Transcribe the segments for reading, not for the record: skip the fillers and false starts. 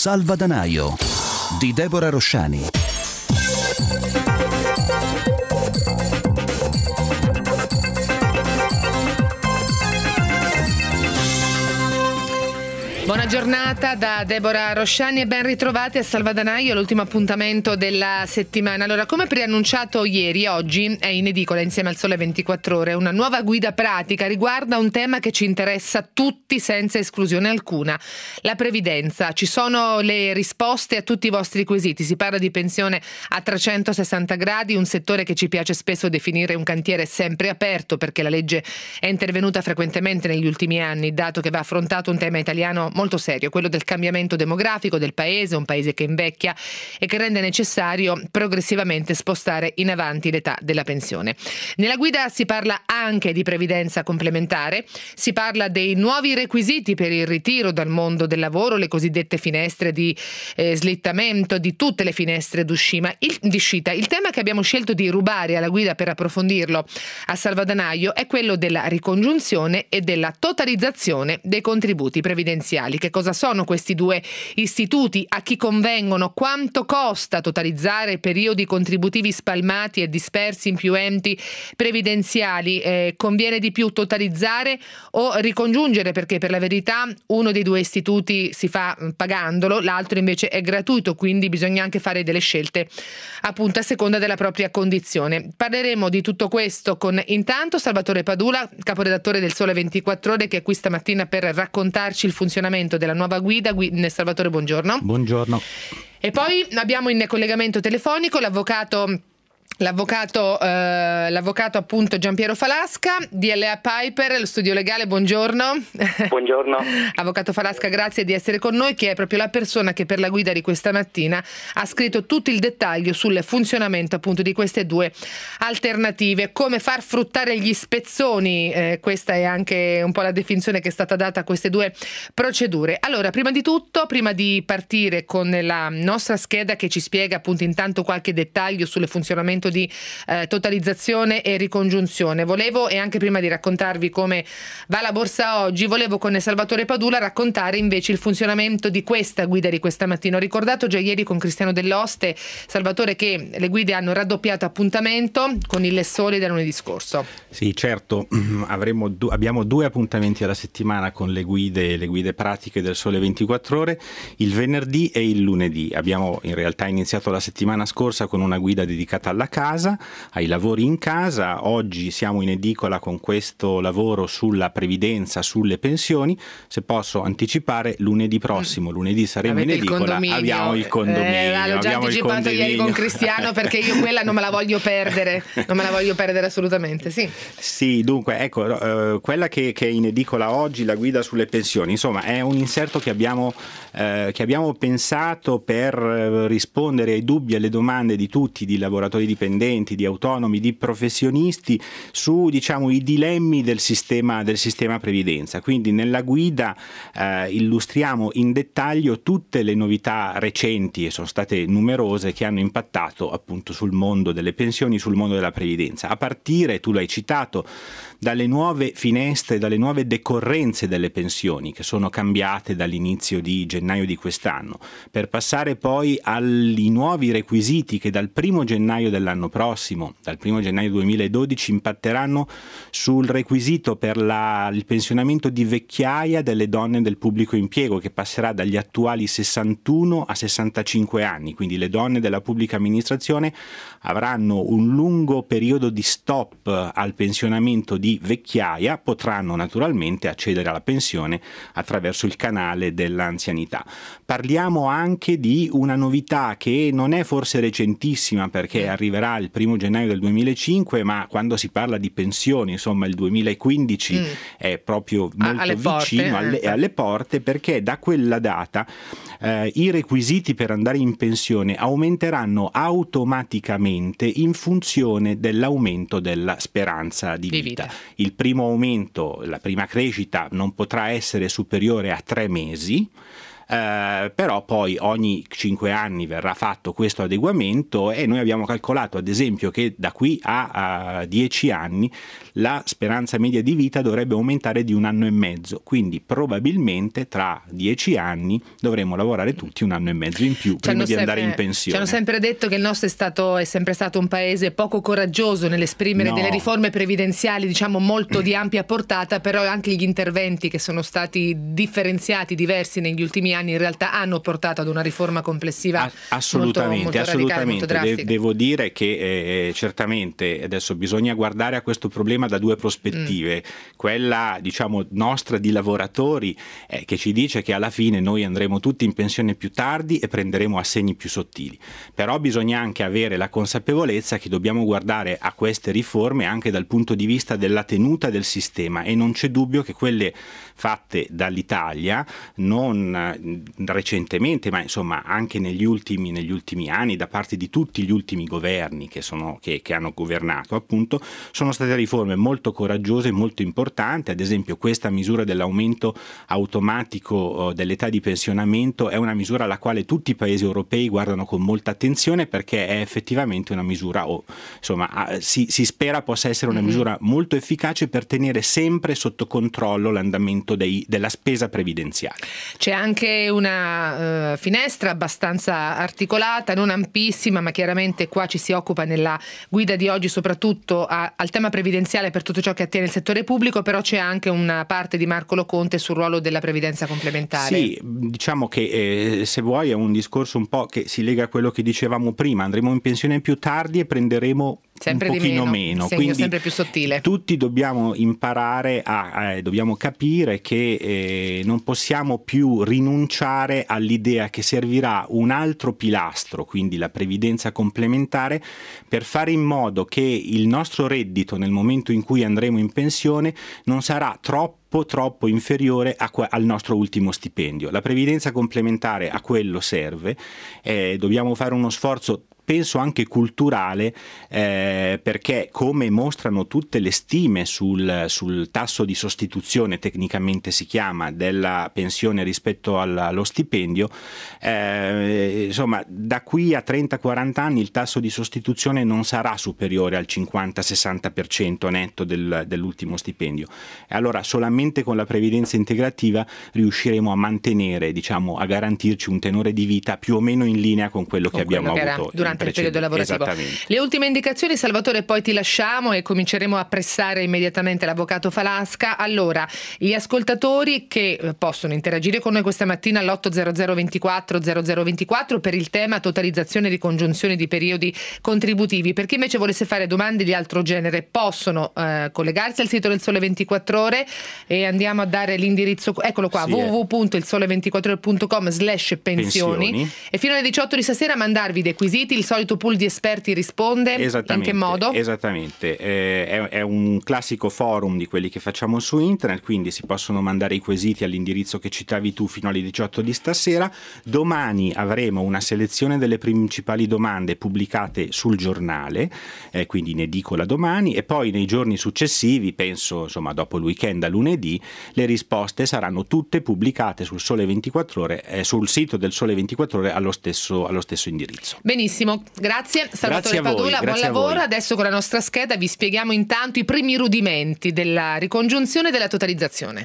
Salvadanaio di Deborah Rosciani. Buona giornata da Deborah Rosciani e ben ritrovati a Salvadanaio, l'ultimo appuntamento della settimana. Allora, come preannunciato ieri, oggi è in edicola insieme al Sole 24 Ore una nuova guida pratica riguarda un tema che ci interessa tutti senza esclusione alcuna, la previdenza. Ci sono le risposte a tutti i vostri quesiti, si parla di pensione a 360 gradi, un settore che ci piace spesso definire un cantiere sempre aperto perché la legge è intervenuta frequentemente negli ultimi anni, dato che va affrontato un tema italiano molto serio, quello del cambiamento demografico del paese, un paese che invecchia e che rende necessario progressivamente spostare in avanti l'età della pensione. Nella guida si parla anche di previdenza complementare, si parla dei nuovi requisiti per il ritiro dal mondo del lavoro, le cosiddette finestre di slittamento, di tutte le finestre d'uscita. Il tema che abbiamo scelto di rubare alla guida per approfondirlo a Salvadanaio è quello della ricongiunzione e della totalizzazione dei contributi previdenziali. Che cosa sono questi due istituti? A chi convengono? Quanto costa totalizzare periodi contributivi spalmati e dispersi in più enti previdenziali? Conviene di più totalizzare o ricongiungere? Perché per la verità uno dei due istituti si fa pagandolo, l'altro invece è gratuito, quindi bisogna anche fare delle scelte appunto a seconda della propria condizione. Parleremo di tutto questo con intanto Salvatore Padula, caporedattore del Sole 24 Ore, che è qui stamattina per raccontarci il funzionamento della nuova guida. Salvatore, buongiorno. Buongiorno. E poi abbiamo in collegamento telefonico l'avvocato appunto Giampiero Falasca, DLA Piper, lo studio legale. Buongiorno. Buongiorno. Avvocato Falasca, grazie di essere con noi, che è proprio la persona che per la guida di questa mattina ha scritto tutto il dettaglio sul funzionamento appunto di queste due alternative, come far fruttare gli spezzoni, questa è anche un po' la definizione che è stata data a queste due procedure. Allora, prima di tutto, prima di partire con la nostra scheda che ci spiega appunto intanto qualche dettaglio sul funzionamento di totalizzazione e ricongiunzione, volevo, e anche prima di raccontarvi come va la borsa oggi, volevo con Salvatore Padula raccontare invece il funzionamento di questa guida di questa mattina. Ho ricordato già ieri con Cristiano Dell'Oste, Salvatore, che le guide hanno raddoppiato appuntamento con il Sole da lunedì scorso. Sì, certo, abbiamo due appuntamenti alla settimana con le guide pratiche del Sole 24 Ore, il venerdì e il lunedì. Abbiamo in realtà iniziato la settimana scorsa con una guida dedicata alla casa, ai lavori in casa. Oggi siamo in edicola con questo lavoro sulla previdenza, sulle pensioni. Se posso anticipare, lunedì prossimo, lunedì saremo in edicola, abbiamo il condominio. L'ho già anticipato ieri con Cristiano, perché io quella non me la voglio perdere, assolutamente, sì. Sì, dunque, ecco, quella che è in edicola oggi, la guida sulle pensioni, insomma, è un inserto che abbiamo pensato per rispondere ai dubbi, alle domande di tutti, di lavoratori dipendenti, di autonomi, di professionisti, su, diciamo, i dilemmi del sistema previdenza. Quindi nella guida illustriamo in dettaglio tutte le novità recenti, e sono state numerose, che hanno impattato appunto sul mondo delle pensioni, sul mondo della previdenza, a partire, tu l'hai citato, dalle nuove finestre, dalle nuove decorrenze delle pensioni che sono cambiate dall'inizio di gennaio di quest'anno, per passare poi ai nuovi requisiti che dal 1 gennaio dell'anno prossimo, dal 1 gennaio 2012, impatteranno sul requisito per il pensionamento di vecchiaia delle donne del pubblico impiego, che passerà dagli attuali 61 a 65 anni. Quindi le donne della pubblica amministrazione avranno un lungo periodo di stop al pensionamento di vecchiaia, potranno naturalmente accedere alla pensione attraverso il canale dell'anzianità. Parliamo anche di una novità che non è forse recentissima, perché arriverà il 1 gennaio del 2005, ma quando si parla di pensioni, insomma, il 2015 è proprio molto vicino, alle porte, perché da quella data i requisiti per andare in pensione aumenteranno automaticamente in funzione dell'aumento della speranza di vita. Il primo aumento, la prima crescita, non potrà essere superiore a 3 mesi, però poi ogni 5 anni verrà fatto questo adeguamento e noi abbiamo calcolato ad esempio che da qui a 10 anni la speranza media di vita dovrebbe aumentare di 1 anno e mezzo, quindi probabilmente tra 10 anni dovremo lavorare tutti 1 anno e mezzo in più prima di andare in pensione. Ci hanno sempre detto che il nostro è sempre stato un paese poco coraggioso nell'esprimere delle riforme previdenziali, diciamo molto di ampia portata, però anche gli interventi che sono stati differenziati, diversi negli ultimi anni in realtà hanno portato ad una riforma complessiva assolutamente, molto radicale, molto drastica. Devo dire che certamente adesso bisogna guardare a questo problema da 2 prospettive, quella diciamo nostra di lavoratori che ci dice che alla fine noi andremo tutti in pensione più tardi e prenderemo assegni più sottili, però bisogna anche avere la consapevolezza che dobbiamo guardare a queste riforme anche dal punto di vista della tenuta del sistema e non c'è dubbio che quelle fatte dall'Italia non recentemente ma insomma anche negli ultimi anni da parte di tutti gli ultimi governi che hanno governato appunto sono state riforme molto coraggiose e molto importanti. Ad esempio questa misura dell'aumento automatico dell'età di pensionamento è una misura alla quale tutti i paesi europei guardano con molta attenzione perché è effettivamente una misura si spera possa essere una misura molto efficace per tenere sempre sotto controllo l'andamento della spesa previdenziale. C'è anche una finestra abbastanza articolata, non ampissima, ma chiaramente qua ci si occupa nella guida di oggi soprattutto al tema previdenziale per tutto ciò che attiene il settore pubblico, però c'è anche una parte di Marco Loconte sul ruolo della previdenza complementare. Sì, diciamo che se vuoi è un discorso un po' che si lega a quello che dicevamo prima, andremo in pensione più tardi e prenderemo sempre un pochino meno. Quindi sempre più sottile. Tutti dobbiamo imparare dobbiamo capire che non possiamo più rinunciare all'idea che servirà un altro pilastro, quindi la previdenza complementare, per fare in modo che il nostro reddito nel momento in cui andremo in pensione non sarà troppo inferiore al nostro ultimo stipendio. La previdenza complementare a quello serve, dobbiamo fare uno sforzo penso anche culturale, perché come mostrano tutte le stime sul tasso di sostituzione, tecnicamente si chiama, della pensione rispetto allo stipendio, insomma da qui a 30-40 anni il tasso di sostituzione non sarà superiore al 50-60% netto dell'ultimo stipendio, e allora solamente con la previdenza integrativa riusciremo a mantenere, diciamo, a garantirci un tenore di vita più o meno in linea con quello che abbiamo avuto durante il periodo lavorativo. Le ultime indicazioni, Salvatore, poi ti lasciamo e cominceremo a pressare immediatamente l'avvocato Falasca. Allora, gli ascoltatori che possono interagire con noi questa mattina all'800 24 0024 per il tema totalizzazione e ricongiunzione di periodi contributivi. Per chi invece volesse fare domande di altro genere possono collegarsi al sito del Sole 24 Ore e andiamo a dare l'indirizzo, eccolo qua, www.ilsole24ore.com/pensioni, e fino alle 18 di stasera mandarvi dei quesiti, il solito pool di esperti risponde. In che modo? Esattamente, è un classico forum di quelli che facciamo su internet, quindi si possono mandare i quesiti all'indirizzo che citavi tu fino alle 18 di stasera. Domani avremo una selezione delle principali domande pubblicate sul giornale, quindi in edicola domani, e poi nei giorni successivi, penso insomma dopo il weekend a lunedì, le risposte saranno tutte pubblicate sul Sole 24 Ore, sul sito del Sole 24 Ore allo stesso indirizzo. Benissimo, grazie Salvatore Padula, buon lavoro. Adesso con la nostra scheda vi spieghiamo intanto i primi rudimenti della ricongiunzione e della totalizzazione.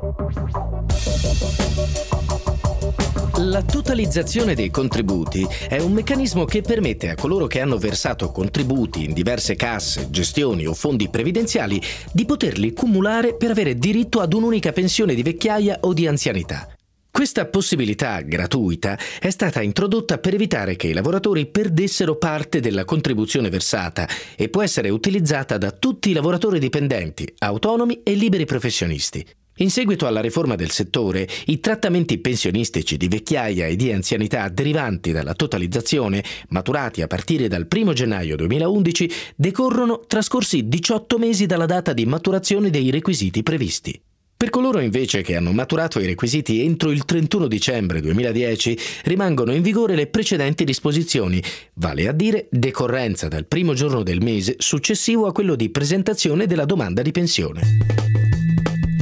La totalizzazione dei contributi è un meccanismo che permette a coloro che hanno versato contributi in diverse casse, gestioni o fondi previdenziali di poterli cumulare per avere diritto ad un'unica pensione di vecchiaia o di anzianità. Questa possibilità gratuita è stata introdotta per evitare che i lavoratori perdessero parte della contribuzione versata e può essere utilizzata da tutti i lavoratori dipendenti, autonomi e liberi professionisti. In seguito alla riforma del settore, i trattamenti pensionistici di vecchiaia e di anzianità derivanti dalla totalizzazione, maturati a partire dal 1 gennaio 2011, decorrono trascorsi 18 mesi dalla data di maturazione dei requisiti previsti. Per coloro invece che hanno maturato i requisiti entro il 31 dicembre 2010 rimangono in vigore le precedenti disposizioni, vale a dire decorrenza dal primo giorno del mese successivo a quello di presentazione della domanda di pensione.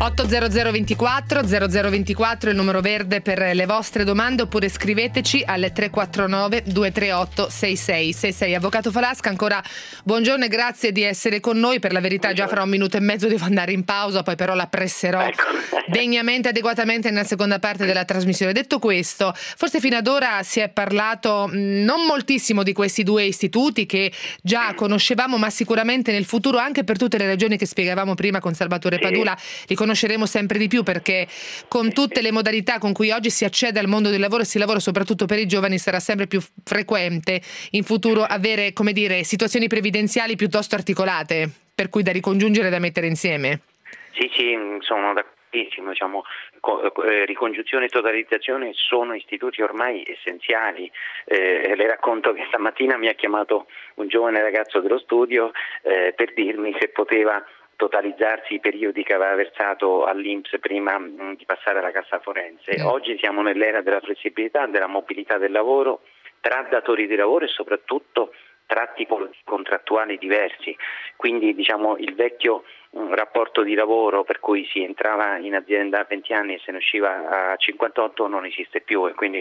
80024 0024 il numero verde per le vostre domande, oppure scriveteci al 349 238 6666. Avvocato Falasca, ancora buongiorno e grazie di essere con noi. Per la verità già fra un minuto e mezzo devo andare in pausa, poi però la presserò degnamente, adeguatamente nella seconda parte della trasmissione. Detto questo, forse fino ad ora si è parlato non moltissimo di questi due istituti che già conoscevamo, ma sicuramente nel futuro, anche per tutte le ragioni che spiegavamo prima con Salvatore Padula, li conosceremo sempre di più, perché con tutte le modalità con cui oggi si accede al mondo del lavoro e si lavora soprattutto per i giovani, sarà sempre più frequente in futuro avere, come dire, situazioni previdenziali piuttosto articolate, per cui da ricongiungere e da mettere insieme. Sì, sono d'accordissimo. Diciamo, ricongiunzione e totalizzazione sono istituti ormai essenziali. Le racconto che stamattina mi ha chiamato un giovane ragazzo dello studio per dirmi se poteva totalizzarsi i periodi che aveva versato all'INPS prima di passare alla cassa forense. Oggi siamo nell'era della flessibilità, della mobilità del lavoro tra datori di lavoro e soprattutto tra tipologie contrattuali diversi. Quindi diciamo il vecchio rapporto di lavoro per cui si entrava in azienda a 20 anni e se ne usciva a 58 non esiste più, e quindi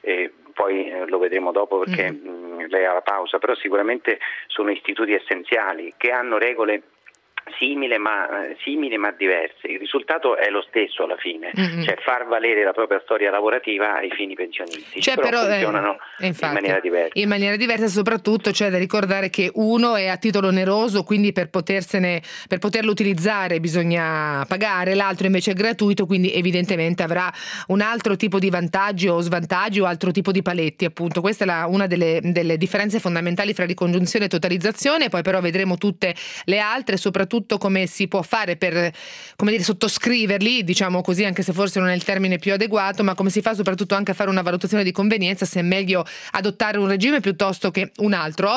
poi lo vedremo dopo perché lei ha la pausa, però sicuramente sono istituti essenziali che hanno regole simili ma diverse. Il risultato è lo stesso alla fine, cioè far valere la propria storia lavorativa ai fini pensionistici, però funzionano in maniera diversa. In maniera diversa, soprattutto c'è da ricordare che uno è a titolo oneroso, quindi per poterlo utilizzare bisogna pagare, l'altro invece è gratuito, quindi evidentemente avrà un altro tipo di vantaggi o svantaggi o altro tipo di paletti, appunto. Questa è una delle differenze fondamentali fra ricongiunzione e totalizzazione. Poi però vedremo tutte le altre, soprattutto come si può fare per, come dire, sottoscriverli, diciamo così, anche se forse non è il termine più adeguato, ma come si fa soprattutto anche a fare una valutazione di convenienza, se è meglio adottare un regime piuttosto che un altro.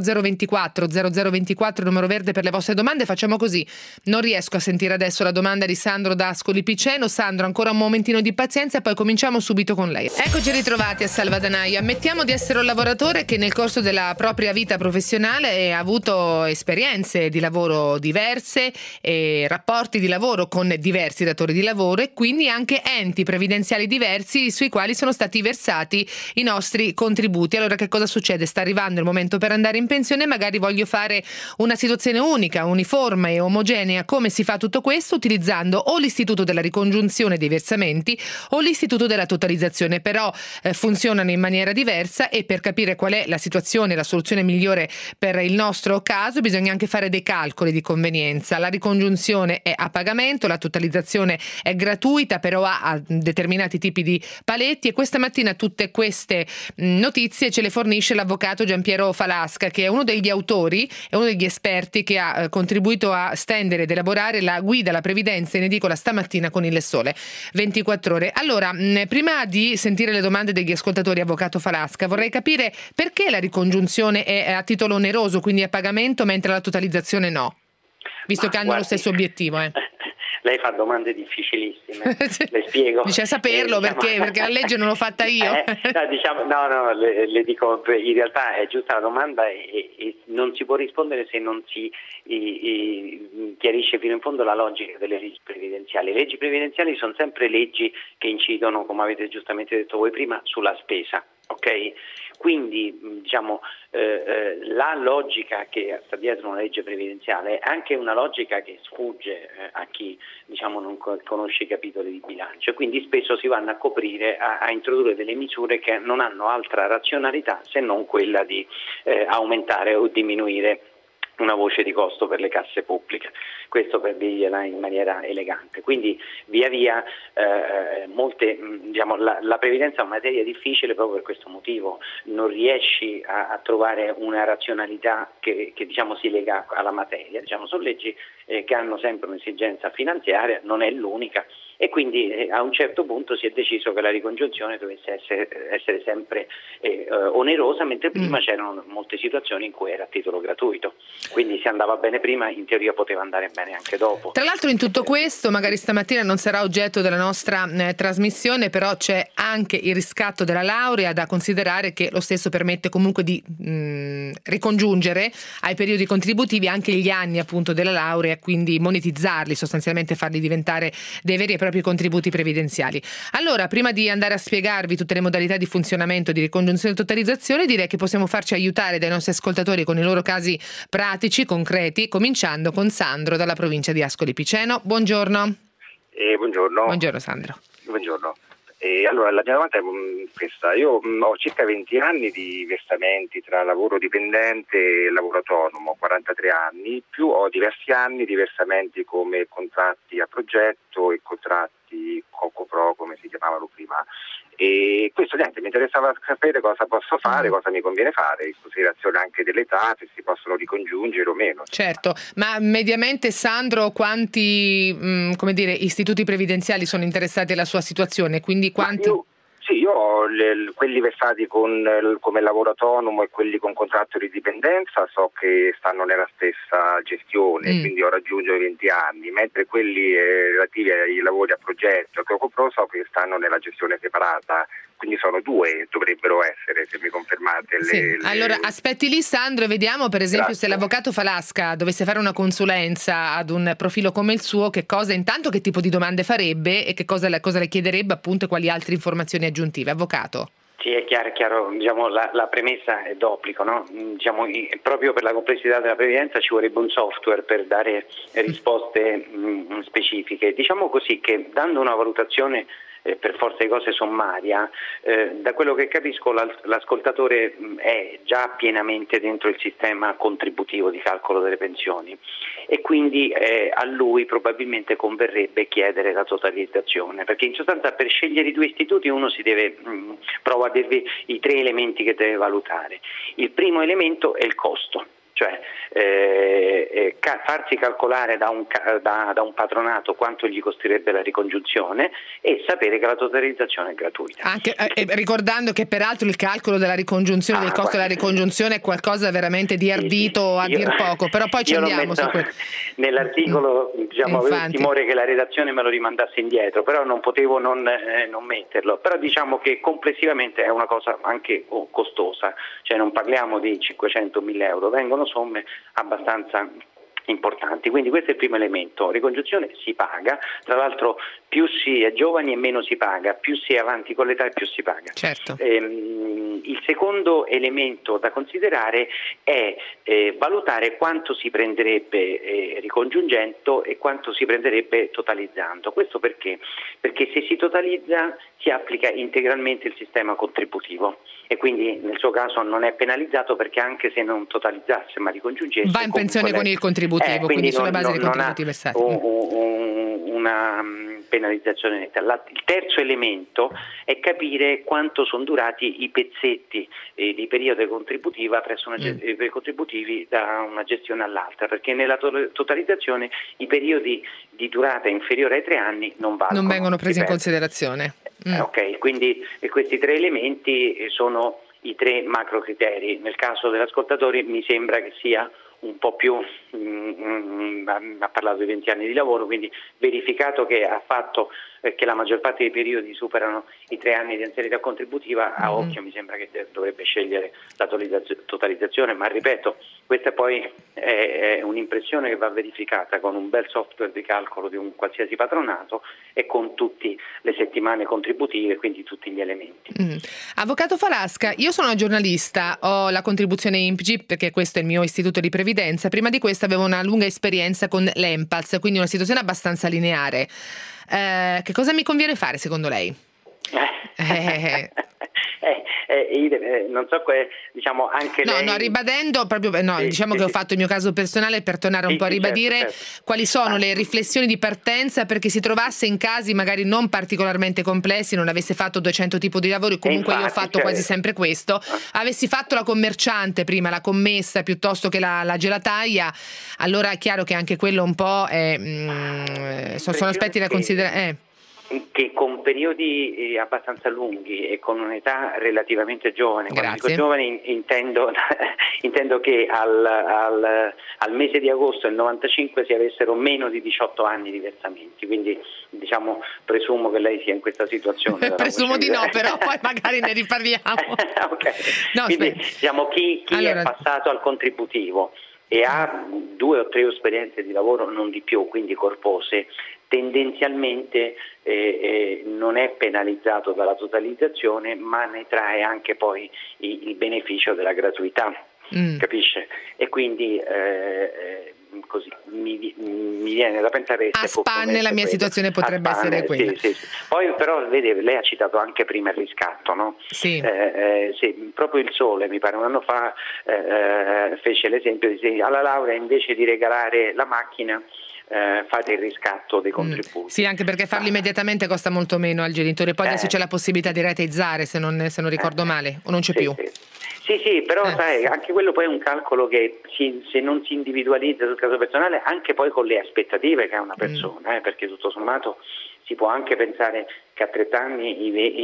80024 0024 il numero verde per le vostre domande. Facciamo così, non riesco a sentire adesso la domanda di Sandro da Ascoli Piceno. Sandro, ancora un momentino di pazienza e poi cominciamo subito con lei. Eccoci ritrovati a Salvadanaio. Ammettiamo di essere un lavoratore che nel corso della propria vita professionale ha avuto esperienze di lavoro diverse, rapporti di lavoro con diversi datori di lavoro e quindi anche enti previdenziali diversi sui quali sono stati versati i nostri contributi. Allora che cosa succede? Sta arrivando il momento per andare in pensione, magari voglio fare una situazione unica, uniforme e omogenea. Come si fa tutto questo? Utilizzando o l'istituto della ricongiunzione dei versamenti o l'istituto della totalizzazione, però funzionano in maniera diversa, e per capire qual è la situazione, la soluzione migliore per il nostro caso bisogna anche fare dei calcoli di convenienza. La ricongiunzione è a pagamento, la totalizzazione è gratuita, però ha determinati tipi di paletti, e questa mattina tutte queste notizie ce le fornisce l'avvocato Giampiero Falasca, che è uno degli autori e uno degli esperti che ha contribuito a stendere ed elaborare la guida alla previdenza in edicola stamattina con Il Sole 24 Ore. Allora, prima di sentire le domande degli ascoltatori, avvocato Falasca, vorrei capire perché la ricongiunzione è a titolo oneroso, quindi a pagamento, mentre la totalizzazione no, visto che hanno lo stesso obietivo. Lei fa domande difficilissime, le spiego. Dice saperlo perché la legge non l'ho fatta io. Le dico, in realtà è giusta la domanda e non si può rispondere se non si chiarisce fino in fondo la logica delle leggi previdenziali. Le leggi previdenziali sono sempre leggi che incidono, come avete giustamente detto voi prima, sulla spesa, ok? Quindi diciamo la logica che sta dietro una legge previdenziale è anche una logica che sfugge a chi diciamo non conosce i capitoli di bilancio, quindi spesso si vanno a coprire, a introdurre delle misure che non hanno altra razionalità se non quella di aumentare o diminuire una voce di costo per le casse pubbliche. Questo per dirgliela in maniera elegante. Quindi via via la previdenza è una materia difficile proprio per questo motivo, non riesci a trovare una razionalità che diciamo si lega alla materia. Diciamo, sono leggi che hanno sempre un'esigenza finanziaria, non è l'unica, e quindi a un certo punto si è deciso che la ricongiunzione dovesse essere sempre onerosa, mentre prima c'erano molte situazioni in cui era a titolo gratuito, quindi se andava bene prima in teoria poteva andare bene anche dopo. Tra l'altro in tutto questo, magari stamattina non sarà oggetto della nostra trasmissione, però c'è anche il riscatto della laurea da considerare, che lo stesso permette comunque di ricongiungere ai periodi contributivi anche gli anni appunto della laurea, quindi monetizzarli, sostanzialmente farli diventare dei veri e propri contributi previdenziali. Allora, prima di andare a spiegarvi tutte le modalità di funzionamento di ricongiunzione e totalizzazione, direi che possiamo farci aiutare dai nostri ascoltatori con i loro casi pratici, concreti, cominciando con Sandro dalla provincia di Ascoli Piceno. Buongiorno. Buongiorno. Buongiorno Sandro. Buongiorno. Allora, la mia domanda è questa. Io ho circa 20 anni di versamenti tra lavoro dipendente e lavoro autonomo, 43 anni, più ho diversi anni di versamenti come contratti a progetto e contratti CocoPro, come si chiamavano prima. E questo mi interessava sapere cosa posso fare, cosa mi conviene fare, in considerazione anche dell'età, se si possono ricongiungere o meno. Certo, ma mediamente Sandro quanti istituti previdenziali sono interessati alla sua situazione? Quindi quanti? Io ho quelli versati come lavoro autonomo e quelli con contratto di dipendenza, so che stanno nella stessa gestione, quindi ho raggiunto i 20 anni, mentre quelli relativi ai lavori a progetto che CocoPro so che stanno nella gestione separata, quindi sono 2, dovrebbero essere, se mi confermate. Allora aspetti lì Sandro e vediamo per esempio se l'avvocato Falasca dovesse fare una consulenza ad un profilo come il suo, che tipo di domande farebbe e cosa le chiederebbe appunto e quali altre informazioni aggiuntive. Avvocato? Sì, è chiaro, la premessa è d'obbligo, no? Proprio per la complessità della previdenza ci vorrebbe un software per dare risposte specifiche. Diciamo così che dando una valutazione per forza di cose sommaria, da quello che capisco l'ascoltatore è già pienamente dentro il sistema contributivo di calcolo delle pensioni e quindi a lui probabilmente converrebbe chiedere la totalizzazione, perché in sostanza per scegliere i 2 istituti uno si deve provo a dirvi i 3 elementi che deve valutare. Il primo elemento è il costo, cioè farsi calcolare da un patronato quanto gli costerebbe la ricongiunzione e sapere che la totalizzazione è gratuita. Anche ricordando che peraltro il calcolo della ricongiunzione, del costo della ricongiunzione è qualcosa veramente di ardito a dir poco, però poi ci andiamo su quello. Nell'articolo avevo il timore che la redazione me lo rimandasse indietro, però non potevo non metterlo, però diciamo che complessivamente è una cosa anche costosa, cioè non parliamo di 500.000 euro, vengono somme abbastanza importanti, quindi questo è il primo elemento. Ricongiunzione si paga, tra l'altro più si è giovani e meno si paga, più si è avanti con l'età e più si paga. Certo. Il secondo elemento da considerare è valutare quanto si prenderebbe ricongiungendo e quanto si prenderebbe totalizzando. Questo perché? Perché se si totalizza si applica integralmente il sistema contributivo e quindi nel suo caso non è penalizzato, perché anche se non totalizzasse ma ricongiungesse va in pensione con il contributivo, quindi sulla base dei contributi versati. Una penalizzazione netta. Il terzo elemento è capire quanto sono durati i pezzetti di periodo contributiva presso contributivi da una gestione all'altra, perché nella totalizzazione i periodi di durata inferiore ai 3 anni non vengono presi in considerazione. Ok, quindi questi 3 elementi sono i 3 macro criteri. Nel caso dell'ascoltatore mi sembra che sia un po' più, ha parlato di 20 anni di lavoro, quindi verificato che ha fatto che la maggior parte dei periodi superano i 3 anni di anzianità contributiva, a occhio mi sembra che dovrebbe scegliere la totalizzazione, ma ripeto, questa poi è un'impressione che va verificata con un bel software di calcolo di un qualsiasi patronato e con tutte le settimane contributive, quindi tutti gli elementi. Avvocato Falasca, io sono una giornalista, ho la contribuzione INPGI perché questo è il mio istituto di previdenza. Prima di questo avevo una lunga esperienza con l'ENPALS, quindi una situazione abbastanza lineare. Che cosa mi conviene fare secondo lei? Non so, diciamo anche lei. No, ribadendo proprio, diciamo che ho fatto il mio caso personale per tornare un po' a ribadire quali sono le riflessioni di partenza perché si trovasse in casi magari non particolarmente complessi, non avesse fatto 200 tipi di lavori, comunque io ho fatto quasi sempre questo, avessi fatto la commerciante prima, la commessa piuttosto che la gelataia, allora è chiaro che anche quello un po' sono aspetti da considerare. che con periodi abbastanza lunghi e con un'età relativamente giovane, quando dico giovane intendo che al mese di agosto del 95 si avessero meno di 18 anni di versamenti, quindi diciamo presumo che lei sia in questa situazione. Presumo di no, però poi magari ne riparliamo. Okay. No, quindi diciamo chi allora, è passato al contributivo e ha 2 o 3 esperienze di lavoro, non di più, quindi corpose, tendenzialmente non è penalizzato dalla totalizzazione, ma ne trae anche poi il beneficio della gratuità, capisce? E quindi così mi viene da pensare a spanne la mia situazione potrebbe essere quella. Sì. Poi però vede, lei ha citato anche prima il riscatto, no? Sì. Sì, proprio il Sole mi pare un anno fa fece l'esempio di alla laurea invece di regalare la macchina fate il riscatto dei contributi. Sì, anche perché farlo immediatamente costa molto meno al genitore. Poi adesso c'è la possibilità di rateizzare, se non ricordo male, o non c'è più. Sì, però sai, anche quello poi è un calcolo che se non si individualizza sul caso personale, anche poi con le aspettative che ha una persona, perché tutto sommato si può anche pensare che a 30 anni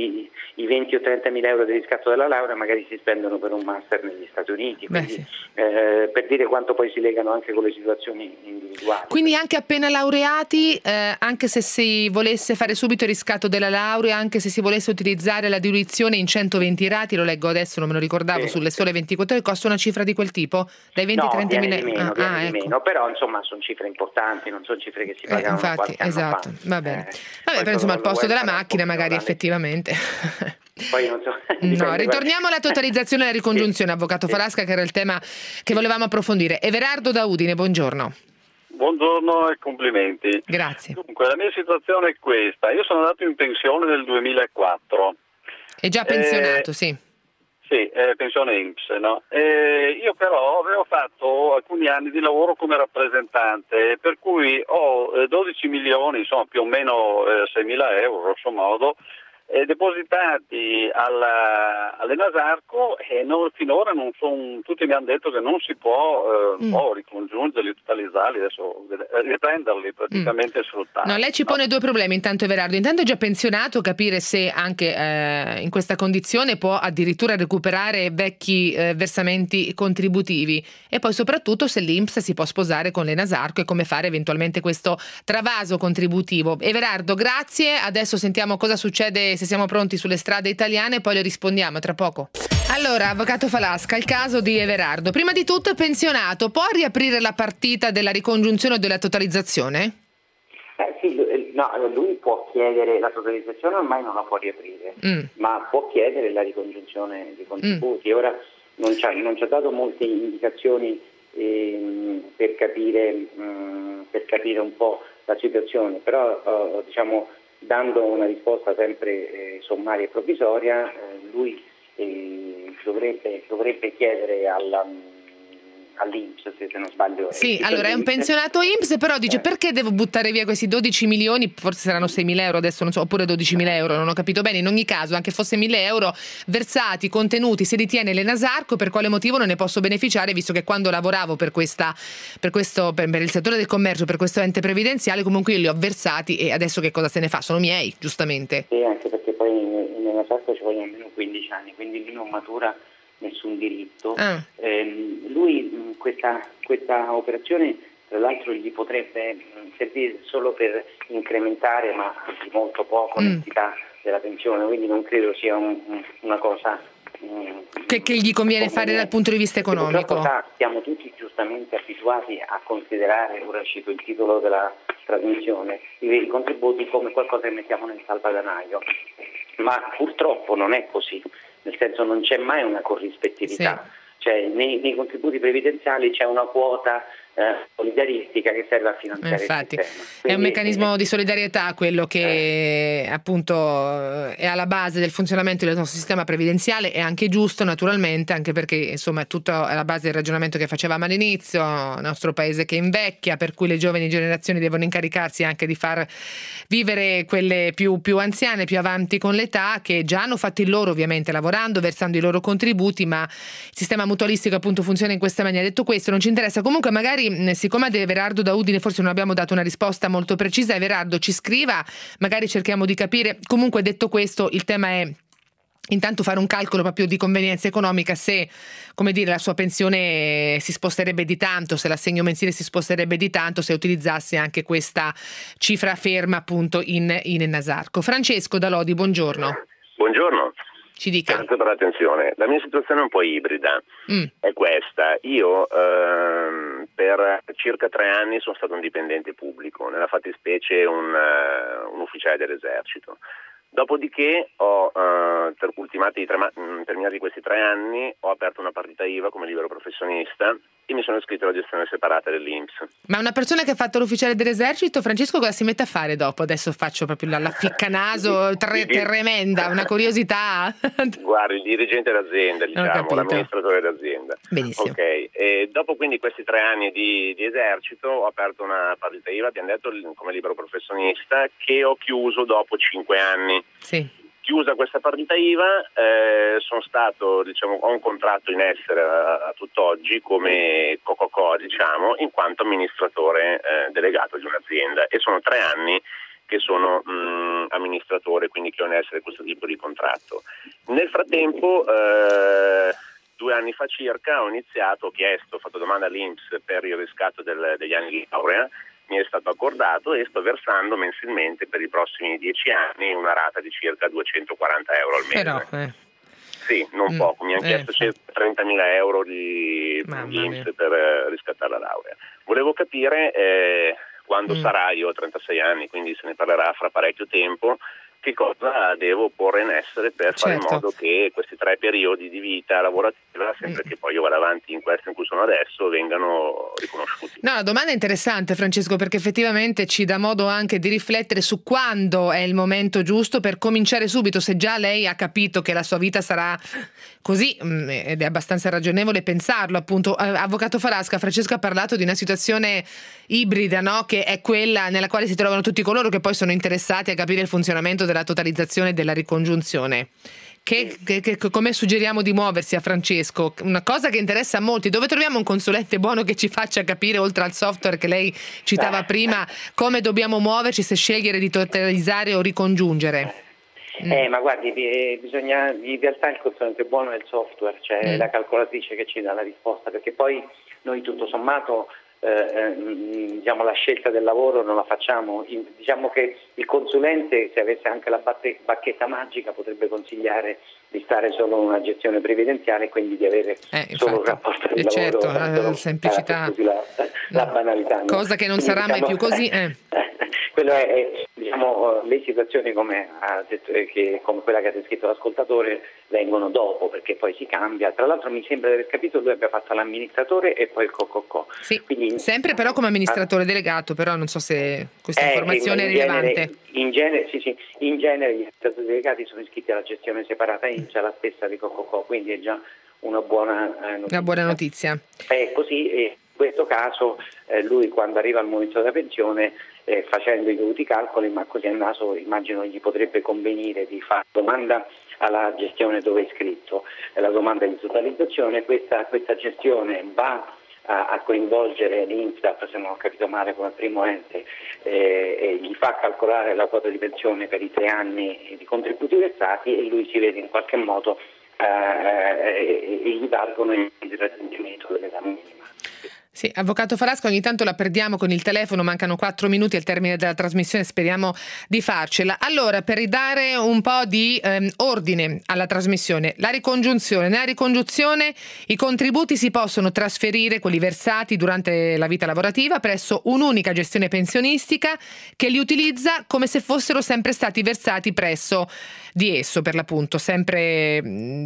i 20 o 30 mila euro di riscatto della laurea magari si spendono per un master negli Stati Uniti, quindi, per dire quanto poi si legano anche con le situazioni individuali. Quindi anche appena laureati, anche se si volesse fare subito il riscatto della laurea, anche se si volesse utilizzare la diluizione in 120 rati, lo leggo adesso, non me lo ricordavo, sulle sole 24 ore, costa una cifra di quel tipo? Dai 20 ai 30 mila euro? No, meno, però insomma sono cifre importanti, non sono cifre che si pagano infatti, esatto, va bene. Vabbè, però insomma al posto della macchina magari effettivamente. Poi non so. No, ritorniamo alla totalizzazione e alla ricongiunzione, avvocato Falasca, che era il tema che volevamo approfondire. Everardo da Udine, buongiorno. Buongiorno e complimenti. Grazie. Dunque, la mia situazione è questa. Io sono andato in pensione nel 2004. È già pensionato, sì. Sì, pensione INPS, no? Io però avevo fatto alcuni anni di lavoro come rappresentante, per cui ho 12 milioni, insomma più o meno 6.000 euro, grosso modo, depositati all'Enasarco e finora non sono, tutti mi hanno detto che non si può ricongiungerli, totalizzarli, adesso riprenderli praticamente sfruttati. No, lei ci pone 2 problemi intanto, Everardo. Intanto è già pensionato, capire se anche in questa condizione può addirittura recuperare vecchi versamenti contributivi, e poi soprattutto se l'INPS si può sposare con l'Enasarco e come fare eventualmente questo travaso contributivo. Everardo, grazie. Adesso sentiamo cosa succede, se siamo pronti, sulle strade italiane, poi le rispondiamo tra poco. Allora, avvocato Falasca, il caso di Everardo. Prima di tutto è pensionato, può riaprire la partita della ricongiunzione o della totalizzazione? Sì, no, lui può chiedere la totalizzazione, ormai non la può riaprire, ma può chiedere la ricongiunzione dei contributi. Ora non ci ha dato molte indicazioni per capire un po' la situazione, però diciamo, dando una risposta sempre sommaria e provvisoria, lui dovrebbe chiedere all'INPS, se non sbaglio. Sì, allora è un pensionato INPS, però dice perché devo buttare via questi 12 milioni, forse saranno 6.000 euro adesso, non so, oppure 12.000 euro, non ho capito bene. In ogni caso, anche fosse 1.000 euro versati, contenuti, se li tiene l'Enasarco, per quale motivo non ne posso beneficiare, visto che quando lavoravo per il settore del commercio, per questo ente previdenziale, comunque io li ho versati, e adesso che cosa se ne fa? Sono miei, giustamente. Sì, anche perché poi in Enasarco ci vogliono almeno 15 anni, quindi lì non matura nessun diritto. Lui questa operazione tra l'altro gli potrebbe servire solo per incrementare, ma di molto poco, l'entità della pensione, quindi non credo sia una cosa che gli conviene fare dal punto di vista economico. Siamo tutti giustamente abituati a considerare, ora cito il titolo della trasmissione, i contributi come qualcosa che mettiamo nel salvadanaio, ma purtroppo non è così, nel senso non c'è mai una corrispettività. Sì. Cioè, nei contributi previdenziali c'è una quota solidaristica che serve a finanziare il sistema. Quindi, è un meccanismo di solidarietà quello che appunto è alla base del funzionamento del nostro sistema previdenziale. È anche giusto, naturalmente, anche perché insomma è tutto alla base del ragionamento che facevamo all'inizio, il nostro paese che invecchia, per cui le giovani generazioni devono incaricarsi anche di far vivere quelle più anziane, più avanti con l'età, che già hanno fatto il loro, ovviamente lavorando, versando i loro contributi, ma il sistema mutualistico appunto funziona in questa maniera. Detto questo, non ci interessa, comunque magari magari, siccome ad Everardo da Udine forse non abbiamo dato una risposta molto precisa, Everardo ci scriva, magari cerchiamo di capire. Comunque, detto questo, il tema è intanto fare un calcolo proprio di convenienza economica, se, come dire, la sua pensione si sposterebbe di tanto, se l'assegno mensile si sposterebbe di tanto, se utilizzasse anche questa cifra ferma appunto in Enasarco. Francesco da Lodi, buongiorno. Buongiorno. Ci dica. Grazie per l'attenzione. La mia situazione è un po' ibrida, è questa. Io per circa 3 anni sono stato un dipendente pubblico, nella fattispecie un ufficiale dell'esercito. Dopodiché terminati questi 3 anni, ho aperto una partita IVA come libero professionista e mi sono iscritto alla gestione separata dell'INPS. Ma una persona che ha fatto l'ufficiale dell'esercito, Francesco, cosa si mette a fare dopo? Adesso faccio proprio la ficcanaso tremenda, una curiosità. Guarda, il dirigente d'azienda, diciamo, l'amministratore d'azienda. Benissimo. Ok, e dopo quindi questi 3 anni di esercito ho aperto una partita IVA, abbiamo detto, come libero professionista, che ho chiuso dopo 5 anni. Sì. Chiusa questa partita IVA, sono stato, ho un contratto in essere a tutt'oggi come co-co-co, in quanto amministratore delegato di un'azienda, e sono 3 anni che sono amministratore, quindi che ho in essere questo tipo di contratto. Nel frattempo, 2 anni fa circa, ho fatto domanda all'INPS per il riscatto degli anni di laurea. Mi è stato accordato e sto versando mensilmente per i prossimi 10 anni una rata di circa 240 euro al mese. Però, Sì, non poco, mi hanno chiesto circa 30.000 euro di INPS per riscattare la laurea. Volevo capire quando sarà, io ho 36 anni, quindi se ne parlerà fra parecchio tempo, che cosa devo porre in essere per fare in modo che questi 3 periodi di vita lavorativa, sempre che poi io vado avanti in questo in cui sono adesso, vengano riconosciuti. No, la domanda è interessante, Francesco, perché effettivamente ci dà modo anche di riflettere su quando è il momento giusto per cominciare subito. Se già lei ha capito che la sua vita sarà così, ed è abbastanza ragionevole pensarlo, appunto. Avvocato Farasca, Francesco ha parlato di una situazione ibrida, no? Che è quella nella quale si trovano tutti coloro che poi sono interessati a capire il funzionamento della totalizzazione e della ricongiunzione. Come suggeriamo di muoversi a Francesco? Una cosa che interessa a molti: dove troviamo un consulente buono che ci faccia capire, oltre al software che lei citava prima, come dobbiamo muoverci, se scegliere di totalizzare o ricongiungere? Ma guardi, in realtà il consulente buono è il software, cioè la calcolatrice che ci dà la risposta, perché poi noi tutto sommato la scelta del lavoro non la facciamo. Diciamo che il consulente, se avesse anche la bacchetta magica, potrebbe consigliare di stare solo in una gestione previdenziale e quindi di avere solo un rapporto di lavoro. Certo, la semplicità, la banalità. Cosa che non sarà mai più così. Quello è le situazioni come quella che ha descritto l'ascoltatore vengono dopo, perché poi si cambia. Tra l'altro mi sembra di aver capito, lui abbia fatto l'amministratore e poi il co-co-co. Sì, quindi, sempre però come amministratore delegato, però non so se questa informazione è rilevante. In genere gli amministratori delegati sono iscritti alla gestione separata INPS, la stessa di co-co-co, quindi è già una buona notizia. Una buona notizia. Così, in questo caso lui, quando arriva al momento della pensione, facendo i dovuti calcoli, ma così a naso immagino gli potrebbe convenire di fare domanda alla gestione dove è iscritto, la domanda di totalizzazione. Questa gestione va a coinvolgere l'INPDAP, se non ho capito male, come primo ente, e gli fa calcolare la quota di pensione per i 3 anni di contributi versati, e lui si vede in qualche modo e gli valgono il raggiungimento dell'età minima. Sì, avvocato Farasca, ogni tanto la perdiamo con il telefono, mancano 4 minuti al termine della trasmissione, speriamo di farcela. Allora, per ridare un po' di ordine alla trasmissione, la ricongiunzione. Nella ricongiunzione i contributi si possono trasferire, quelli versati durante la vita lavorativa, presso un'unica gestione pensionistica che li utilizza come se fossero sempre stati versati presso di esso, per l'appunto, sempre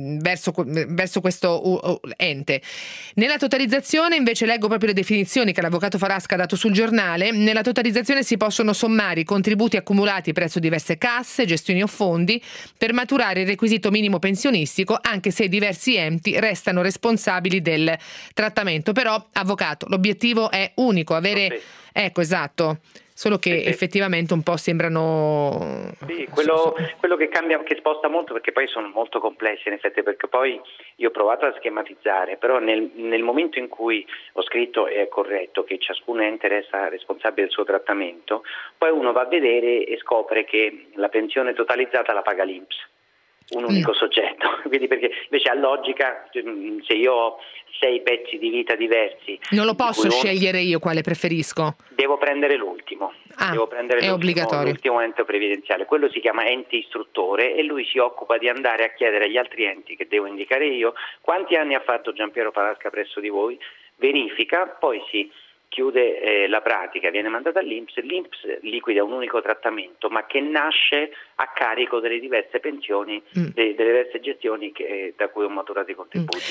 verso questo ente. Nella totalizzazione invece leggo proprio le definizioni che l'avvocato Farasca ha dato sul giornale. Nella totalizzazione si possono sommare i contributi accumulati presso diverse casse, gestioni o fondi per maturare il requisito minimo pensionistico, anche se diversi enti restano responsabili del trattamento. Però, avvocato, l'obiettivo è unico, avere... Ecco, esatto. solo che effettivamente un po' sembrano... Sì, quello che cambia, che sposta molto, perché poi sono molto complessi in effetti, perché poi io ho provato a schematizzare, però nel momento in cui ho scritto, e è corretto, che ciascun ente resta responsabile del suo trattamento, poi uno va a vedere e scopre che la pensione totalizzata la paga l'INPS, un unico soggetto, quindi perché invece a logica, se io ho 6 pezzi di vita diversi, non lo posso scegliere io quale preferisco, devo prendere l'ultimo. È obbligatorio. L'ultimo ente previdenziale, quello si chiama ente istruttore e lui si occupa di andare a chiedere agli altri enti, che devo indicare io, quanti anni ha fatto Giampiero Falasca presso di voi, verifica, poi si chiude la pratica, viene mandata all'INPS, l'INPS liquida un unico trattamento, ma che nasce a carico delle diverse pensioni, delle diverse gestioni da cui ho maturato i contributi.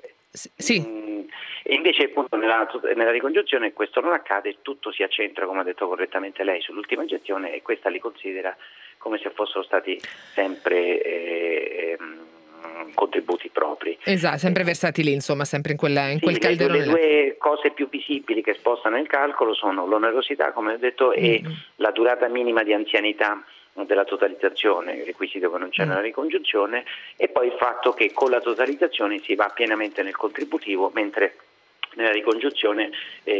E invece appunto nella ricongiunzione questo non accade, tutto si accentra, come ha detto correttamente lei, sull'ultima gestione, e questa li considera come se fossero stati sempre contributi propri. Esatto, sempre versati lì, insomma, sempre in quel calderone. Le due cose più visibili che spostano il calcolo sono l'onerosità, come ho detto, e la durata minima di anzianità della totalizzazione, requisito che non c'è nella ricongiunzione, e poi il fatto che con la totalizzazione si va pienamente nel contributivo, mentre nella ricongiunzione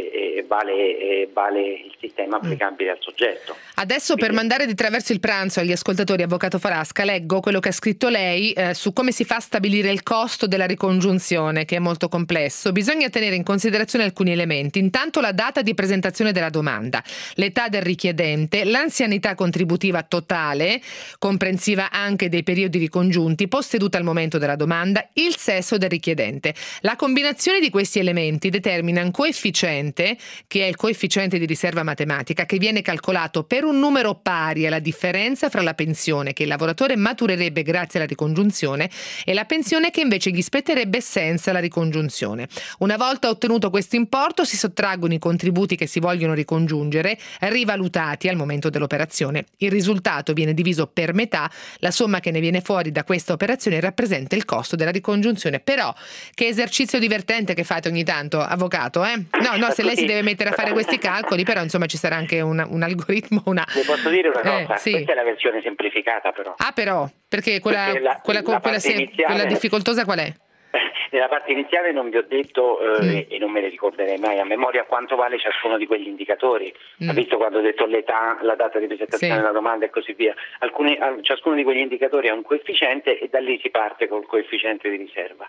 vale il sistema applicabile al soggetto. Adesso, per mandare di traverso il pranzo agli ascoltatori, avvocato Falasca, leggo quello che ha scritto lei su come si fa a stabilire il costo della ricongiunzione, che è molto complesso. Bisogna tenere in considerazione alcuni elementi: intanto la data di presentazione della domanda, l'età del richiedente, l'anzianità contributiva totale, comprensiva anche dei periodi ricongiunti posseduta al momento della domanda, il sesso del richiedente. La combinazione di questi elementi determina un coefficiente, che è il coefficiente di riserva matematica, che viene calcolato per un numero pari alla differenza fra la pensione che il lavoratore maturerebbe grazie alla ricongiunzione e la pensione che invece gli spetterebbe senza la ricongiunzione. Una volta ottenuto questo importo si sottraggono i contributi che si vogliono ricongiungere, rivalutati al momento dell'operazione. Il risultato viene diviso per metà, la somma che ne viene fuori da questa operazione rappresenta il costo della ricongiunzione. Però che esercizio divertente che fate ogni tanto, avvocato, No, se lei si deve mettere a fare questi calcoli, però insomma ci sarà anche un algoritmo, Le posso dire una cosa? Sì. Questa è la versione semplificata, però. Però, perché quella difficoltosa qual è? Nella parte iniziale non vi ho detto e non me ne ricorderei mai a memoria quanto vale ciascuno di quegli indicatori. Ha visto quando ho detto l'età, la data di presentazione della domanda e così via. Ciascuno di quegli indicatori ha un coefficiente e da lì si parte col coefficiente di riserva.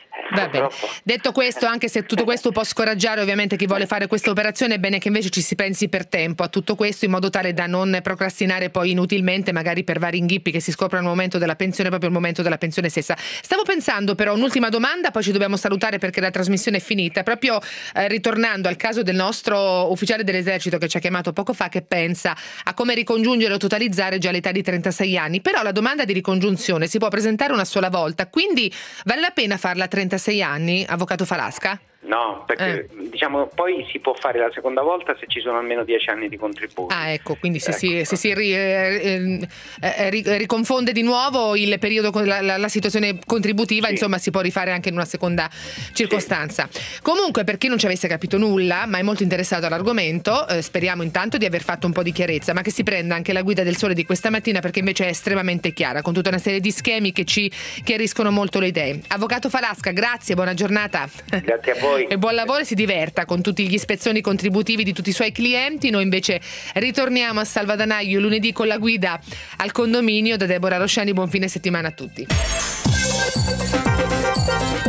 Va bene. Detto questo, anche se tutto questo può scoraggiare ovviamente chi vuole fare questa operazione, è bene che invece ci si pensi per tempo a tutto questo, in modo tale da non procrastinare poi inutilmente, magari per vari inghippi che si scoprono al momento della pensione, proprio al momento della pensione stessa. Stavo pensando però un'ultima domanda, poi ci dobbiamo salutare perché la trasmissione è finita, proprio ritornando al caso del nostro ufficiale dell'esercito che ci ha chiamato poco fa, che pensa a come ricongiungere o totalizzare già all'età di 36 anni, però la domanda di ricongiunzione si può presentare una sola volta, quindi vale la pena farla a 36 anni, avvocato Falasca? No, perché diciamo poi si può fare la seconda volta se ci sono almeno 10 anni di contributo. Ecco, quindi se si riconfonde di nuovo il periodo con la situazione contributiva, insomma si può rifare anche in una seconda circostanza. Comunque, per chi non ci avesse capito nulla, ma è molto interessato all'argomento, speriamo intanto di aver fatto un po' di chiarezza, ma che si prenda anche la guida del Sole di questa mattina, perché invece è estremamente chiara, con tutta una serie di schemi che ci chiariscono molto le idee. Avvocato Falasca, grazie, buona giornata. Grazie a voi. E buon lavoro, e si diverta con tutti gli spezzoni contributivi di tutti i suoi clienti. Noi invece ritorniamo a Salvadanaio lunedì con la guida al condominio da Deborah Rosciani. Buon fine settimana a tutti.